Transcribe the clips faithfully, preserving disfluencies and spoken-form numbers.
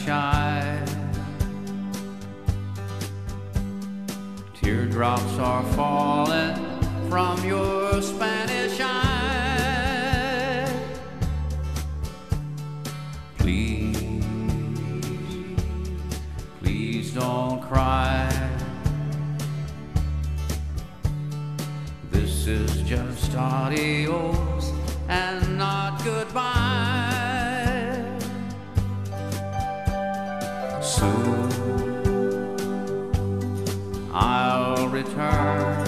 Spanish eyes. Teardrops are falling from your Spanish eyes. Please, please don't cry. This is just adios and not goodbye. Soon I'll return,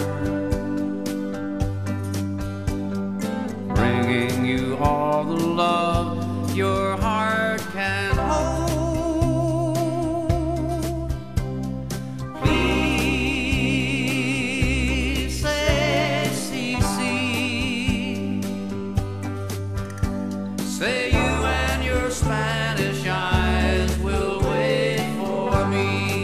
bringing you all the love your heart can hold. Please say, si, si. Say you and your Spanish eyes will wait for me.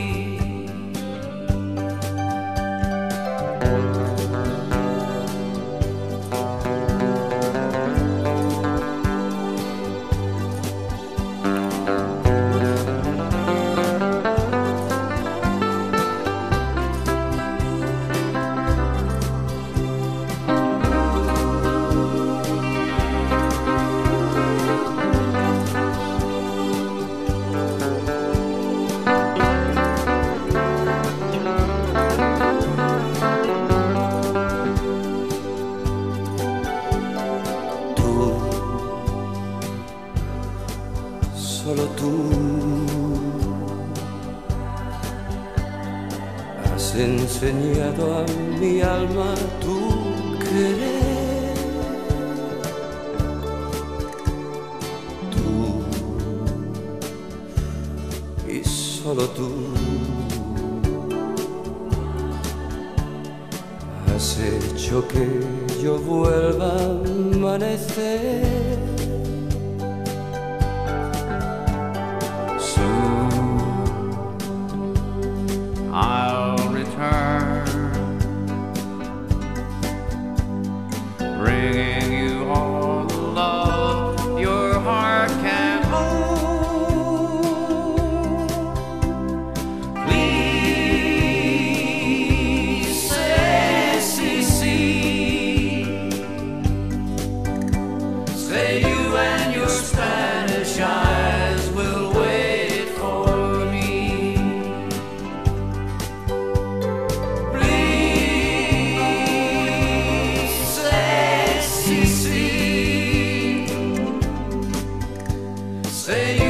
Solo tú has enseñado a mi alma tu querer. Tú y solo tú has hecho que yo vuelva a amanecer. I'll return, bringing you all the love your heart can hold. Please say, si, si. Say you and your Spanish eyes will wait for me. Say